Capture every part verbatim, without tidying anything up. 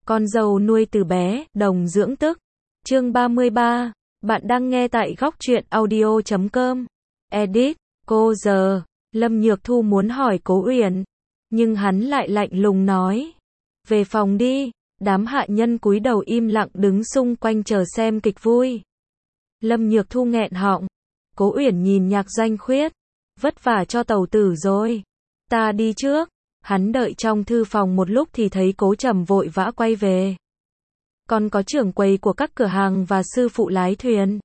Con dâu nuôi từ bé, đồng dưỡng tức. Chương ba mươi ba. Bạn đang nghe tại góc truyện audio chấm com. Edit. Cô giờ. Lâm Nhược Thu muốn hỏi Cố Uyển, nhưng hắn lại lạnh lùng nói. Về phòng đi. Đám hạ nhân cúi đầu im lặng đứng xung quanh chờ xem kịch vui. Lâm Nhược Thu nghẹn họng. Cố Uyển nhìn Nhạc Doanh Khuyết. Vất vả cho tàu tử rồi. Ta đi trước. Hắn đợi trong thư phòng một lúc thì thấy Cố Trầm vội vã quay về. Còn có trưởng quầy của các cửa hàng và sư phụ lái thuyền.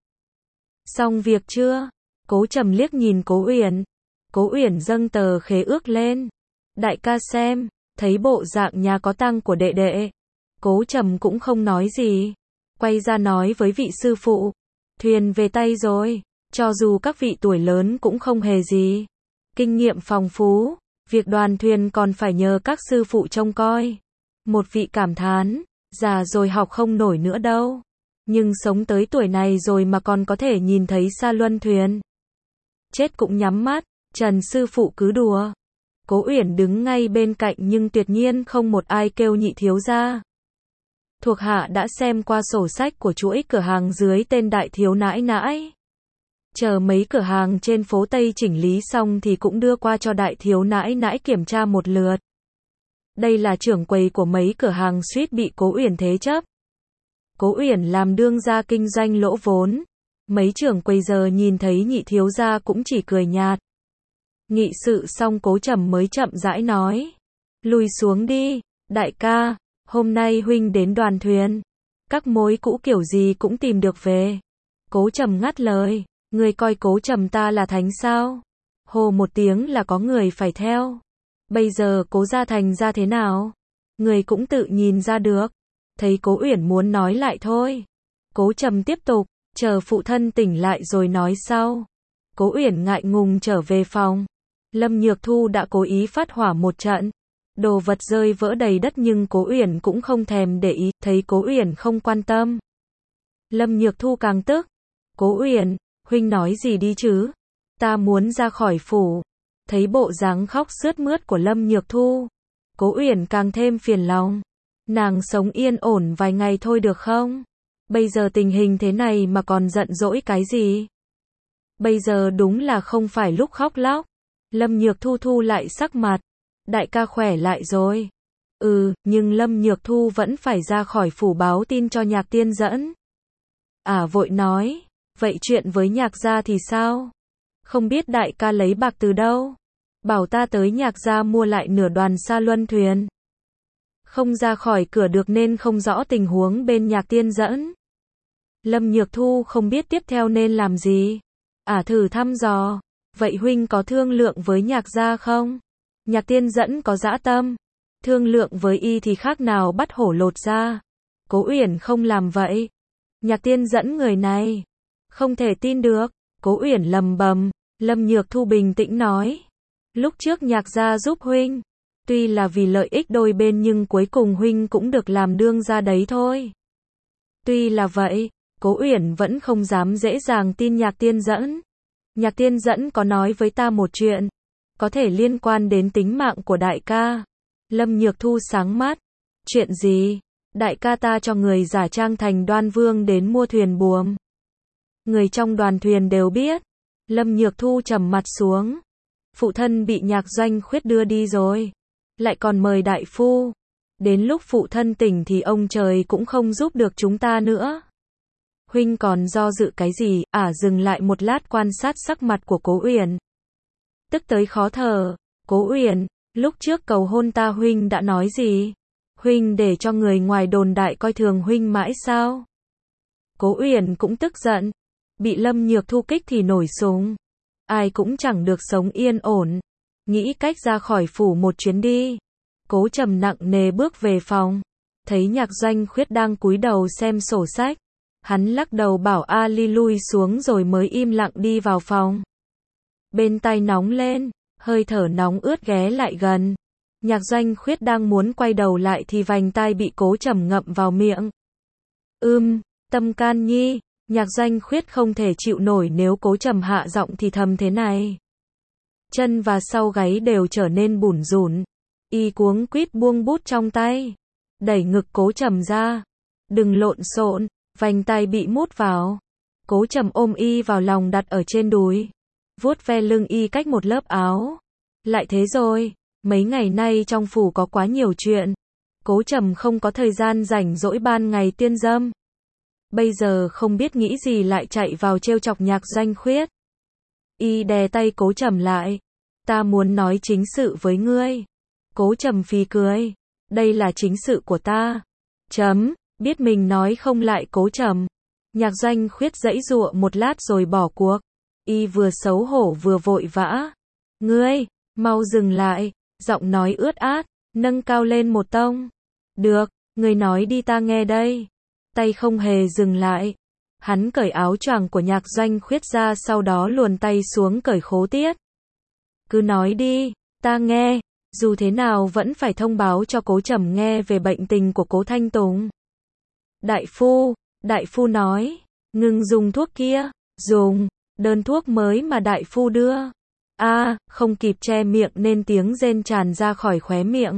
Xong việc chưa? Cố Trầm liếc nhìn Cố Uyển. Cố Uyển dâng tờ khế ước lên. Đại ca xem, thấy bộ dạng nhà có tang của đệ đệ. Cố Trầm cũng không nói gì. Quay ra nói với vị sư phụ. Thuyền về tay rồi. Cho dù các vị tuổi lớn cũng không hề gì. Kinh nghiệm phong phú. Việc đoàn thuyền còn phải nhờ các sư phụ trông coi. Một vị cảm thán. Già rồi học không nổi nữa đâu. Nhưng sống tới tuổi này rồi mà còn có thể nhìn thấy xa luân thuyền. Chết cũng nhắm mắt. Trần sư phụ cứ đùa. Cố Uyển đứng ngay bên cạnh nhưng tuyệt nhiên không một ai kêu nhị thiếu gia. Thuộc hạ đã xem qua sổ sách của chuỗi cửa hàng dưới tên Đại Thiếu Nãi Nãi. Chờ mấy cửa hàng trên phố Tây chỉnh lý xong thì cũng đưa qua cho Đại Thiếu Nãi Nãi kiểm tra một lượt. Đây là trưởng quầy của mấy cửa hàng suýt bị Cố Uyển thế chấp. Cố Uyển làm đương gia kinh doanh lỗ vốn. Mấy trưởng quầy giờ nhìn thấy nhị thiếu gia cũng chỉ cười nhạt. Nghị sự xong Cố Trầm mới chậm rãi nói. Lùi xuống đi, đại ca, hôm nay huynh đến đoàn thuyền. Các mối cũ kiểu gì cũng tìm được về. Cố Trầm ngắt lời, người coi Cố Trầm ta là thánh sao? Hồ một tiếng là có người phải theo. Bây giờ Cố gia thành ra thế nào? Người cũng tự nhìn ra được. Thấy Cố Uyển muốn nói lại thôi. Cố Trầm tiếp tục, chờ phụ thân tỉnh lại rồi nói sau. Cố Uyển ngại ngùng trở về phòng. Lâm Nhược Thu đã cố ý phát hỏa một trận. Đồ vật rơi vỡ đầy đất nhưng Cố Uyển cũng không thèm để ý, thấy Cố Uyển không quan tâm. Lâm Nhược Thu càng tức. Cố Uyển, huynh nói gì đi chứ? Ta muốn ra khỏi phủ. Thấy bộ dáng khóc sướt mướt của Lâm Nhược Thu. Cố Uyển càng thêm phiền lòng. Nàng sống yên ổn vài ngày thôi được không? Bây giờ tình hình thế này mà còn giận dỗi cái gì? Bây giờ đúng là không phải lúc khóc lóc. Lâm Nhược Thu thu lại sắc mặt. Đại ca khỏe lại rồi. Ừ, nhưng Lâm Nhược Thu vẫn phải ra khỏi phủ báo tin cho Nhạc Tiên Dẫn. À vội nói, vậy chuyện với Nhạc gia thì sao? Không biết đại ca lấy bạc từ đâu? Bảo ta tới Nhạc gia mua lại nửa đoàn xa luân thuyền. Không ra khỏi cửa được nên không rõ tình huống bên Nhạc Tiên Dẫn. Lâm Nhược Thu không biết tiếp theo nên làm gì. À thử thăm dò. Vậy huynh có thương lượng với Nhạc gia không? Nhạc Tiên Dẫn có dã tâm. Thương lượng với y thì khác nào bắt hổ lột da. Cố Uyển không làm vậy. Nhạc Tiên Dẫn người này. Không thể tin được. Cố Uyển lầm bầm. Lâm Nhược Thu bình tĩnh nói. Lúc trước Nhạc gia giúp huynh. Tuy là vì lợi ích đôi bên nhưng cuối cùng huynh cũng được làm đương gia đấy thôi. Tuy là vậy, Cố Uyển vẫn không dám dễ dàng tin Nhạc Tiên Dẫn. Nhạc Tiên Dẫn có nói với ta một chuyện. Có thể liên quan đến tính mạng của đại ca. Lâm Nhược Thu sáng mắt. Chuyện gì? Đại ca ta cho người giả trang thành Đoan Vương đến mua thuyền buồm. Người trong đoàn thuyền đều biết. Lâm Nhược Thu trầm mặt xuống. Phụ thân bị Nhạc Doanh Khuyết đưa đi rồi. Lại còn mời đại phu. Đến lúc phụ thân tỉnh thì ông trời cũng không giúp được chúng ta nữa. Huynh còn do dự cái gì? À dừng lại một lát quan sát sắc mặt của Cố Uyển. Tức tới khó thở. Cố Uyển, lúc trước cầu hôn ta huynh đã nói gì? Huynh để cho người ngoài đồn đại coi thường huynh mãi sao? Cố Uyển cũng tức giận. Bị Lâm Nhược Thu kích thì nổi súng. Ai cũng chẳng được sống yên ổn. Nghĩ cách ra khỏi phủ một chuyến đi. Cố Trầm nặng nề bước về phòng. Thấy Nhạc Doanh Khuyết đang cúi đầu xem sổ sách. Hắn lắc đầu bảo Ali lui xuống rồi mới im lặng đi vào phòng. Bên tai nóng lên, hơi thở nóng ướt ghé lại gần. Nhạc Doanh Khuyết đang muốn quay đầu lại thì vành tai bị Cố Trầm ngậm vào miệng. Ưm, Tâm Can Nhi, Nhạc Doanh Khuyết không thể chịu nổi nếu Cố Trầm hạ giọng thì thầm thế này. Chân và sau gáy đều trở nên bủn rủn. Y cuống quýt buông bút trong tay. đẩy ngực Cố Trầm ra. Đừng lộn xộn, vành tai bị mút vào. Cố Trầm ôm y vào lòng đặt ở trên đùi. Vuốt ve lưng y cách một lớp áo. Lại thế rồi, mấy ngày nay trong phủ có quá nhiều chuyện. Cố Trầm không có thời gian rảnh rỗi ban ngày tiên dâm. Bây giờ không biết nghĩ gì lại chạy vào trêu chọc Nhạc Doanh Khuyết. Y đè tay Cố Trầm lại. Ta muốn nói chính sự với ngươi. Cố Trầm phì cười. Đây là chính sự của ta. Chấm, biết mình nói không lại Cố Trầm. Nhạc Doanh Khuyết giãy giụa một lát rồi bỏ cuộc. Y vừa xấu hổ vừa vội vã. Ngươi, mau dừng lại, giọng nói ướt át, nâng cao lên một tông. Được, ngươi nói đi ta nghe đây. Tay không hề dừng lại. Hắn cởi áo choàng của Nhạc Doanh Khuyết ra sau đó luồn tay xuống cởi khố tiết. Cứ nói đi, ta nghe, dù thế nào vẫn phải thông báo cho Cố Trầm nghe về bệnh tình của Cố Thanh Tùng. Đại phu, đại phu nói, ngừng dùng thuốc kia, dùng, đơn thuốc mới mà đại phu đưa. A, à, không kịp che miệng nên tiếng rên tràn ra khỏi khóe miệng.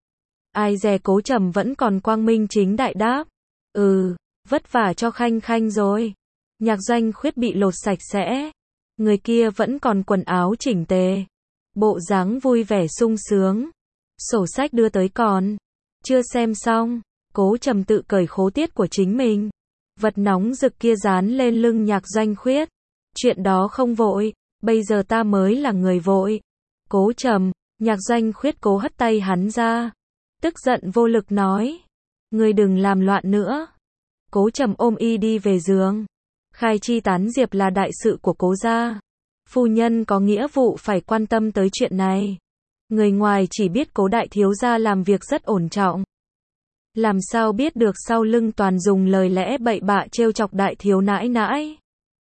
Ai dè Cố Trầm vẫn còn quang minh chính đại đáp. Ừ, vất vả cho Khanh Khanh rồi. Nhạc Doanh Khuyết bị lột sạch sẽ. Người kia vẫn còn quần áo chỉnh tề. Bộ dáng vui vẻ sung sướng. Sổ sách đưa tới còn. Chưa xem xong. Cố Trầm tự cởi khố tiết của chính mình. Vật nóng rực kia dán lên lưng Nhạc Doanh Khuyết. Chuyện đó không vội. Bây giờ ta mới là người vội. Cố Trầm. Nhạc Doanh Khuyết cố hất tay hắn ra. Tức giận vô lực nói. Ngươi đừng làm loạn nữa. Cố Trầm ôm y đi về giường. Khai chi tán diệp là đại sự của Cố gia. Phu nhân có nghĩa vụ phải quan tâm tới chuyện này. Người ngoài chỉ biết Cố đại thiếu gia làm việc rất ổn trọng. Làm sao biết được sau lưng toàn dùng lời lẽ bậy bạ trêu chọc đại thiếu nãi nãi.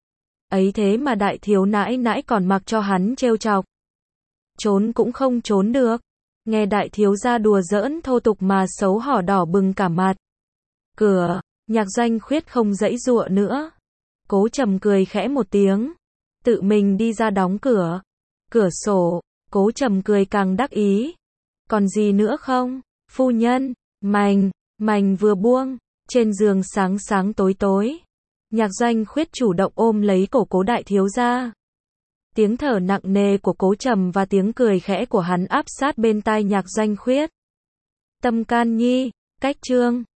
Ấy thế mà đại thiếu nãi nãi còn mặc cho hắn trêu chọc. Trốn cũng không trốn được. Nghe đại thiếu gia đùa giỡn thô tục mà xấu hổ đỏ bừng cả mặt. Cửa, Nhạc Doanh Khuyết không giãy giụa nữa. Cố Trầm cười khẽ một tiếng. Tự mình đi ra đóng cửa. Cửa sổ, Cố Trầm cười càng đắc ý. Còn gì nữa không? Phu nhân, mành, mành vừa buông. Trên giường sáng sáng tối tối. Nhạc Doanh Khuyết chủ động ôm lấy cổ Cố đại thiếu gia. Tiếng thở nặng nề của Cố Trầm và tiếng cười khẽ của hắn áp sát bên tai Nhạc Doanh Khuyết. Tâm can nhi, cách chương.